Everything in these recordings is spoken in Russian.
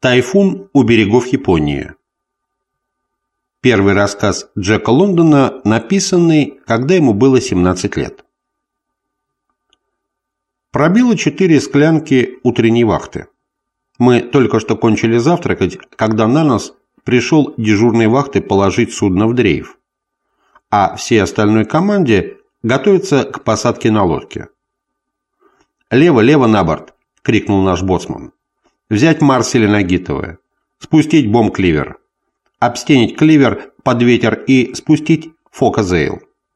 Тайфун у берегов Японии. Первый рассказ Джека Лондона, написанный, когда ему было 17 лет. Пробило 4 склянки утренней вахты. Мы только что кончили завтракать, когда на нас пришел дежурный вахты положить судно в дрейф, а всей остальной команде готовиться к посадке на лодке. «Лево, лево на борт!» — крикнул наш боцман. «Взять Марселя Нагитова, спустить бомб-кливер, обстенить кливер под ветер и спустить фока-зейл».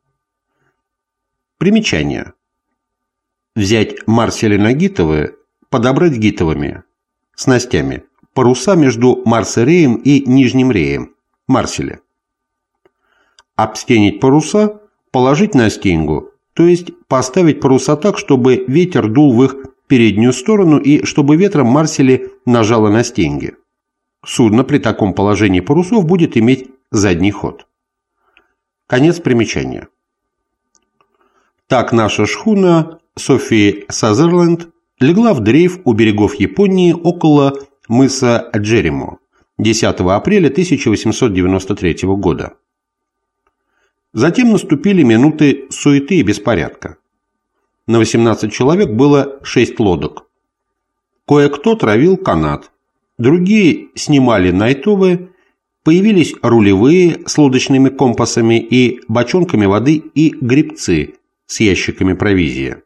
Примечание. Взять Марселя Нагитова, подобрать гитовыми, снастями, паруса между Марс-реем и Нижним реем, Марселя. Обстенить паруса, положить на стенгу, то есть поставить паруса так, чтобы ветер дул в их переднюю сторону и чтобы ветром Марсели нажало на стенги. Судно при таком положении парусов будет иметь задний ход. Конец примечания. Так наша шхуна Софи Сазерленд легла в дрейф у берегов Японии около мыса Джеремо 10 апреля 1893 года. Затем наступили минуты суеты и беспорядка. На 18 человек было 6 лодок. Кое-кто травил канат, другие снимали найтовы, появились рулевые с лодочными компасами и бочонками воды и гребцы с ящиками провизии.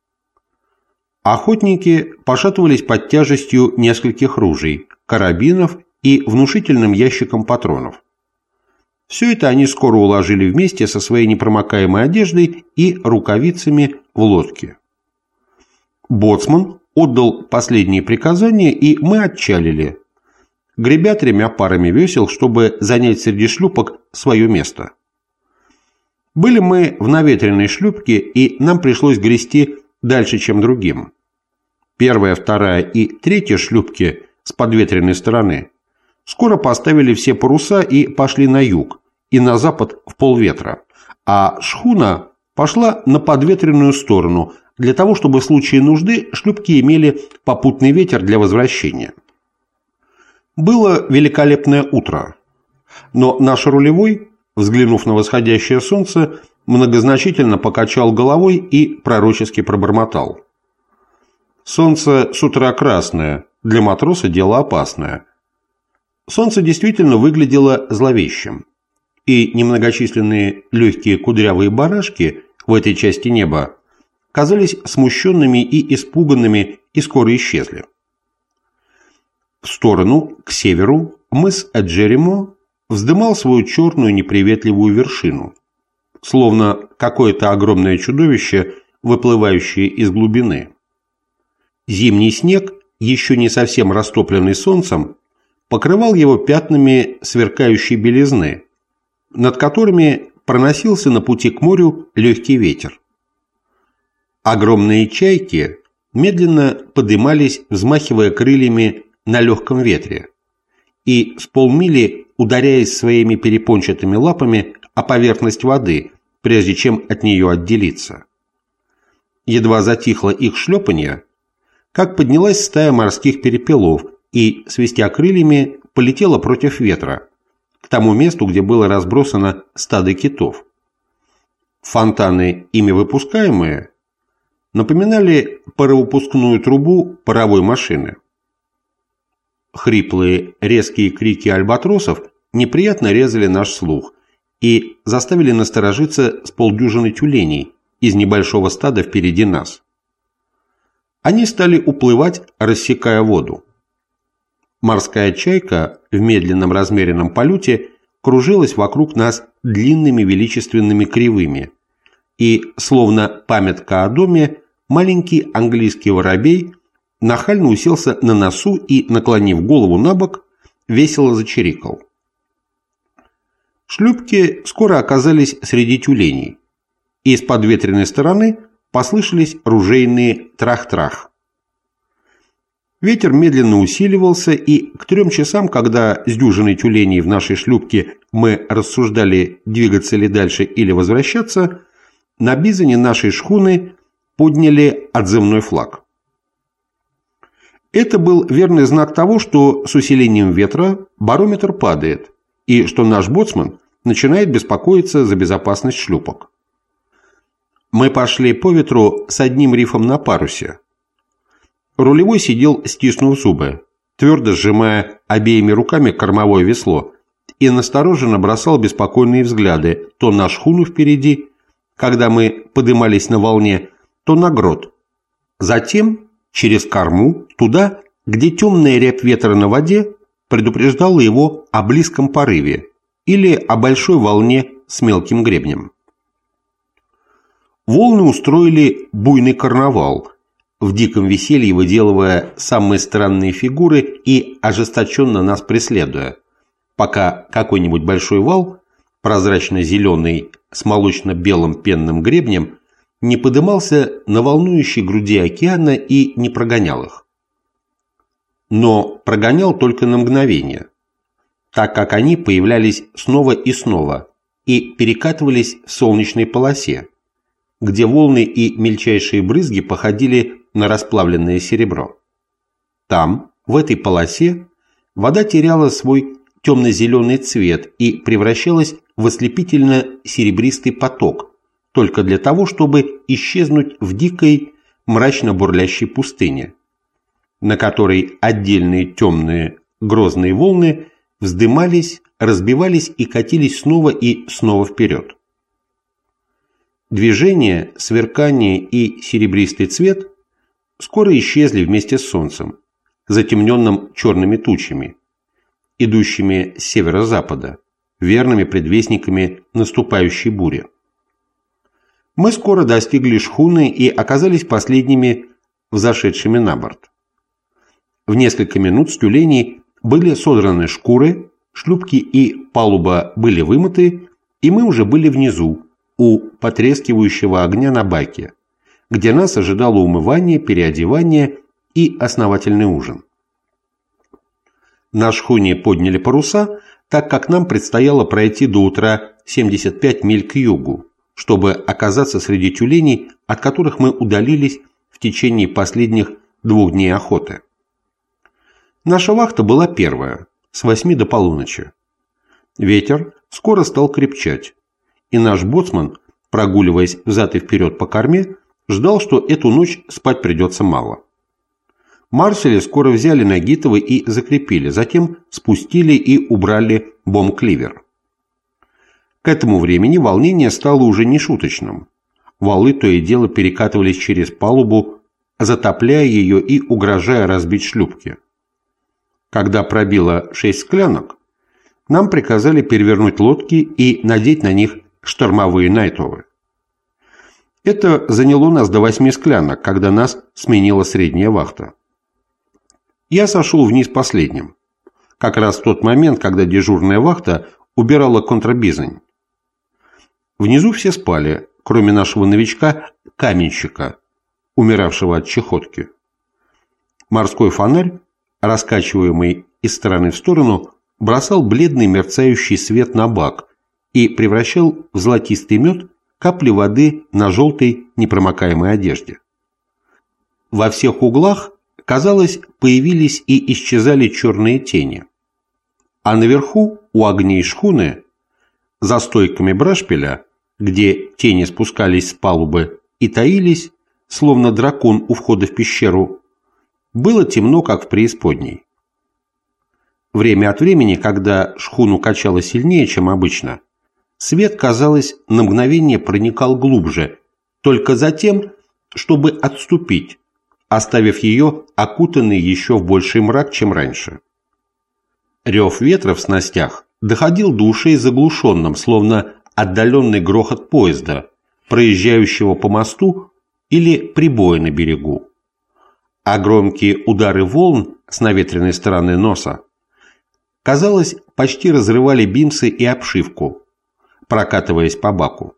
Охотники пошатывались под тяжестью нескольких ружей, карабинов и внушительным ящиком патронов. Все это они скоро уложили вместе со своей непромокаемой одеждой и рукавицами в лодке. Боцман отдал последние приказания, и мы отчалили, гребя 3 парами весел, чтобы занять среди шлюпок свое место. Были мы в наветренной шлюпке, и нам пришлось грести дальше, чем другим. 1-я, 2-я и 3-я шлюпки с подветренной стороны скоро поставили все паруса и пошли на юг и на запад в полветра, а шхуна пошла на подветренную сторону для того, чтобы в случае нужды шлюпки имели попутный ветер для возвращения. Было великолепное утро, но наш рулевой, взглянув на восходящее солнце, многозначительно покачал головой и пророчески пробормотал: «Солнце с утра красное, для матроса дело опасное». Солнце действительно выглядело зловещим, и немногочисленные легкие кудрявые барашки в этой части неба казались смущенными и испуганными и скоро исчезли. В сторону, к северу, мыс Джеремо вздымал свою черную неприветливую вершину, словно какое-то огромное чудовище, выплывающее из глубины. Зимний снег, еще не совсем растопленный солнцем, покрывал его пятнами сверкающей белизны, над которыми проносился на пути к морю легкий ветер. Огромные чайки медленно подымались, взмахивая крыльями на легком ветре, и с полмили ударяясь своими перепончатыми лапами о поверхность воды, прежде чем от нее отделиться. Едва затихло их шлепанье, как поднялась стая морских перепелов и, свистя крыльями, полетела против ветра, к тому месту, где было разбросано стадо китов. Фонтаны, ими выпускаемые, напоминали паровыпускную трубу паровой машины. Хриплые, резкие крики альбатросов неприятно резали наш слух и заставили насторожиться с полдюжины тюленей из небольшого стада впереди нас. Они стали уплывать, рассекая воду. Морская чайка в медленном размеренном полете кружилась вокруг нас длинными величественными кривыми, и, словно памятка о доме, маленький английский воробей нахально уселся на носу и, наклонив голову на бок, весело зачирикал. Шлюпки скоро оказались среди тюленей, и с подветренной стороны послышались ружейные трах-трах. Ветер медленно усиливался, и к 3 часам, когда с дюжиной тюленей в нашей шлюпке мы рассуждали, двигаться ли дальше или возвращаться, на бизоне нашей шхуны подняли отзывной флаг. Это был верный знак того, что с усилением ветра барометр падает, и что наш боцман начинает беспокоиться за безопасность шлюпок. Мы пошли по ветру с одним рифом на парусе. Рулевой сидел, стиснув зубы, твердо сжимая обеими руками кормовое весло, и настороженно бросал беспокойные взгляды то на шхуну впереди, когда мы подымались на волне, то на грот. Затем через корму, туда, где темная рябь ветра на воде предупреждала его о близком порыве или о большой волне с мелким гребнем. Волны устроили буйный карнавал, в диком веселье выделывая самые странные фигуры и ожесточенно нас преследуя, пока какой-нибудь большой вал, прозрачно-зеленый с молочно-белым пенным гребнем, не подымался на волнующей груди океана и не прогонял их. Но прогонял только на мгновение, так как они появлялись снова и снова и перекатывались в солнечной полосе, где волны и мельчайшие брызги походили на расплавленное серебро. Там, в этой полосе, вода теряла свой темно-зеленый цвет и превращалась в ослепительно-серебристый поток, только для того, чтобы исчезнуть в дикой, мрачно-бурлящей пустыне, на которой отдельные темные, грозные волны вздымались, разбивались и катились снова и снова вперед. Движение, сверкание и серебристый цвет скоро исчезли вместе с солнцем, затемненным черными тучами, идущими с северо-запада, верными предвестниками наступающей бури. Мы скоро достигли шхуны и оказались последними взошедшими на борт. В несколько минут с тюленей были содраны шкуры, шлюпки и палуба были вымыты, и мы уже были внизу, у потрескивающего огня на баке, где нас ожидало умывание, переодевание и основательный ужин. На шхуне подняли паруса, так как нам предстояло пройти до утра 75 миль к югу, чтобы оказаться среди тюленей, от которых мы удалились в течение последних 2 дней охоты. Наша вахта была первая, с 8 до полуночи. Ветер скоро стал крепчать, и наш боцман, прогуливаясь взад и вперед по корме, ждал, что эту ночь спать придется мало. Марселя скоро взяли на гитовы и закрепили, затем спустили и убрали бом-кливер. К этому времени волнение стало уже не шуточным. Валы то и дело перекатывались через палубу, затопляя ее и угрожая разбить шлюпки. Когда пробило 6 склянок, нам приказали перевернуть лодки и надеть на них штормовые найтовы. Это заняло нас до 8 склянок, когда нас сменила средняя вахта. Я сошел вниз последним, как раз в тот момент, когда дежурная вахта убирала контрабизань. Внизу все спали, кроме нашего новичка-каменщика, умиравшего от чахотки. Морской фонарь, раскачиваемый из стороны в сторону, бросал бледный мерцающий свет на бак и превращал в золотистый мед капли воды на желтой непромокаемой одежде. Во всех углах, казалось, появились и исчезали черные тени. А наверху, у огней шхуны, за стойками брашпиля, где тени спускались с палубы и таились, словно дракон у входа в пещеру, было темно, как в преисподней. Время от времени, когда шхуну качало сильнее, чем обычно, свет, казалось, на мгновение проникал глубже, только затем, чтобы отступить, оставив ее окутанной еще в больший мрак, чем раньше. Рев ветра в снастях доходил до ушей заглушенным, словно отдаленный грохот поезда, проезжающего по мосту или прибоя на берегу. А громкие удары волн с наветренной стороны носа, казалось, почти разрывали бимсы и обшивку, прокатываясь по баку.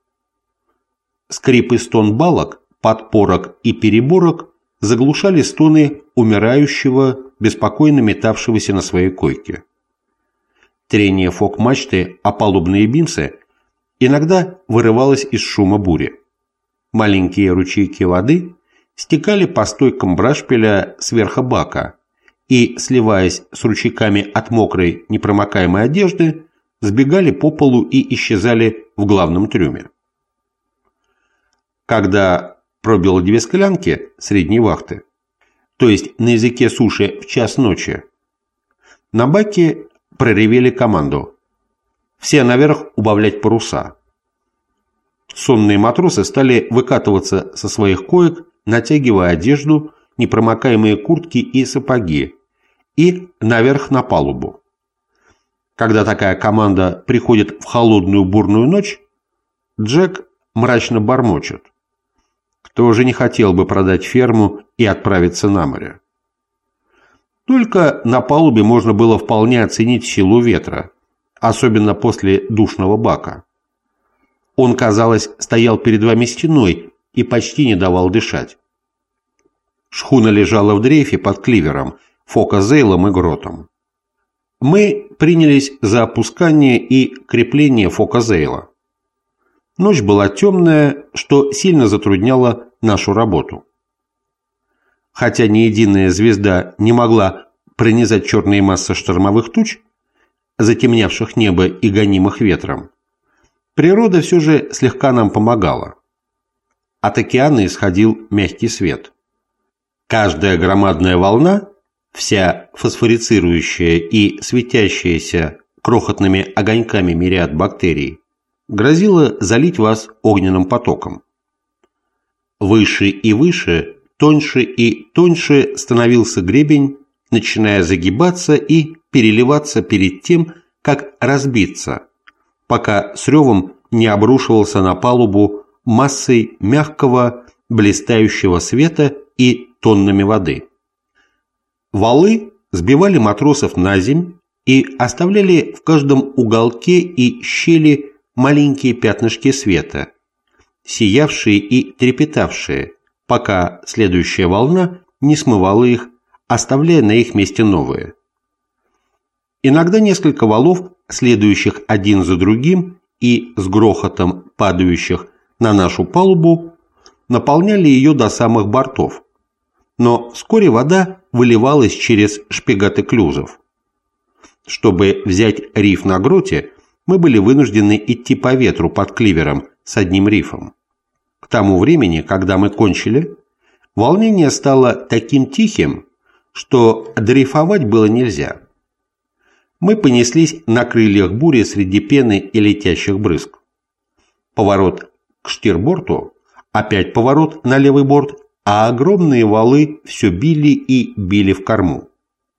Скрип и стон балок, подпорок и переборок заглушали стоны умирающего, беспокойно метавшегося на своей койке. Трение фок-мачты о палубные бимсы иногда вырывалось из шума бури. Маленькие ручейки воды стекали по стойкам брашпиля сверху бака и, сливаясь с ручейками от мокрой непромокаемой одежды, сбегали по полу и исчезали в главном трюме. Когда пробило 2 склянки средней вахты, то есть на языке суши в час ночи, на баке проревели команду: «Все наверх убавлять паруса». Сонные матросы стали выкатываться со своих коек, натягивая одежду, непромокаемые куртки и сапоги, и наверх на палубу. Когда такая команда приходит в холодную бурную ночь, Джек мрачно бормочет: кто же не хотел бы продать ферму и отправиться на море? Только на палубе можно было вполне оценить силу ветра, особенно после душного бака. Он, казалось, стоял перед вами стеной и почти не давал дышать. Шхуна лежала в дрейфе под кливером, фокозейлом и гротом. Мы принялись за опускание и крепление фокозейла. Ночь была темная, что сильно затрудняло нашу работу. Хотя ни единая звезда не могла пронизать черные массы штормовых туч, затемнявших небо и гонимых ветром, природа все же слегка нам помогала. От океана исходил мягкий свет. Каждая громадная волна, вся фосфорицирующая и светящаяся крохотными огоньками мириад бактерий, грозила залить вас огненным потоком. Выше и выше, тоньше и тоньше становился гребень, начиная загибаться и переливаться перед тем, как разбиться, пока с ревом не обрушивался на палубу массой мягкого, блистающего света и тоннами воды. Валы сбивали матросов на земь и оставляли в каждом уголке и щели маленькие пятнышки света, сиявшие и трепетавшие, пока следующая волна не смывала их, оставляя на их месте новые. Иногда несколько валов, следующих один за другим и с грохотом падающих на нашу палубу, наполняли ее до самых бортов, но вскоре вода выливалась через шпигаты клюзов. Чтобы взять риф на гроте, мы были вынуждены идти по ветру под кливером с одним рифом. К тому времени, когда мы кончили, волнение стало таким тихим, что дрейфовать было нельзя. Мы понеслись на крыльях бури среди пены и летящих брызг. Поворот к штирборту, опять поворот на левый борт, а огромные валы все били и били в корму.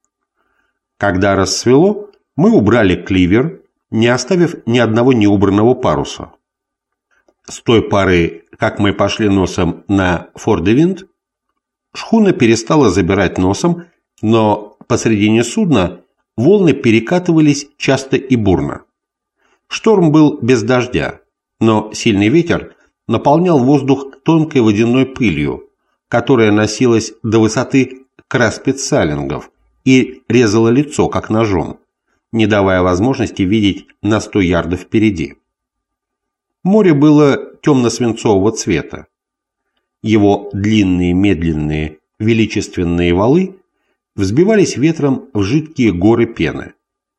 Когда рассвело, мы убрали кливер, не оставив ни одного неубранного паруса. С той поры, как мы пошли носом на фордевинд, шхуна перестала забирать носом, но посредине судна волны перекатывались часто и бурно. Шторм был без дождя, но сильный ветер наполнял воздух тонкой водяной пылью, которая носилась до высоты краспицалингов и резала лицо, как ножом, не давая возможности видеть на 100 ярдов впереди. Море было темно-свинцового цвета. Его длинные, медленные, величественные валы взбивались ветром в жидкие горы пены.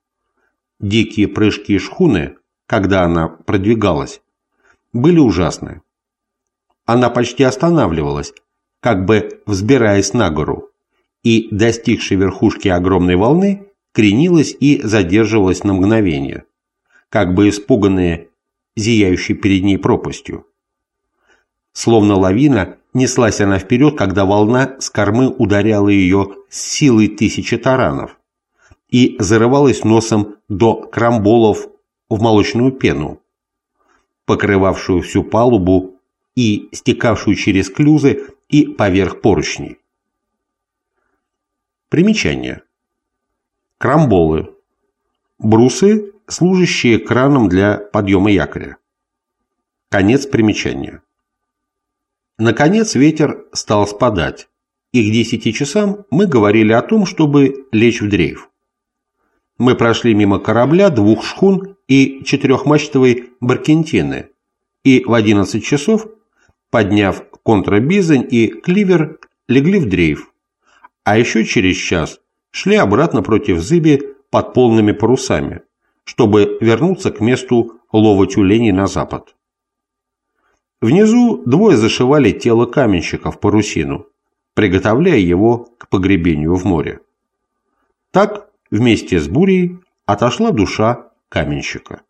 Дикие прыжки шхуны, когда она продвигалась, были ужасны. Она почти останавливалась, как бы взбираясь на гору, и, достигши верхушки огромной волны, кренилась и задерживалась на мгновение, как бы испуганная зияющей перед ней пропастью. Словно лавина, неслась она вперед, когда волна с кормы ударяла ее с силой 1000 таранов и зарывалась носом до крамболов в молочную пену, покрывавшую всю палубу и стекавшую через клюзы и поверх поручней. Примечание. Крамболы. Брусы, служащие краном для подъема якоря. Конец примечания. Наконец ветер стал спадать, и к 10 часам мы говорили о том, чтобы лечь в дрейф. Мы прошли мимо корабля, 2 шхун и 4-мачтовой баркентины, и в 11 часов, подняв контрабизань и кливер, легли в дрейф, а еще через час шли обратно против зыби под полными парусами, чтобы вернуться к месту лова тюленей на запад. Внизу двое зашивали тело каменщика в парусину, приготовляя его к погребению в море. Так вместе с бурей отошла душа каменщика.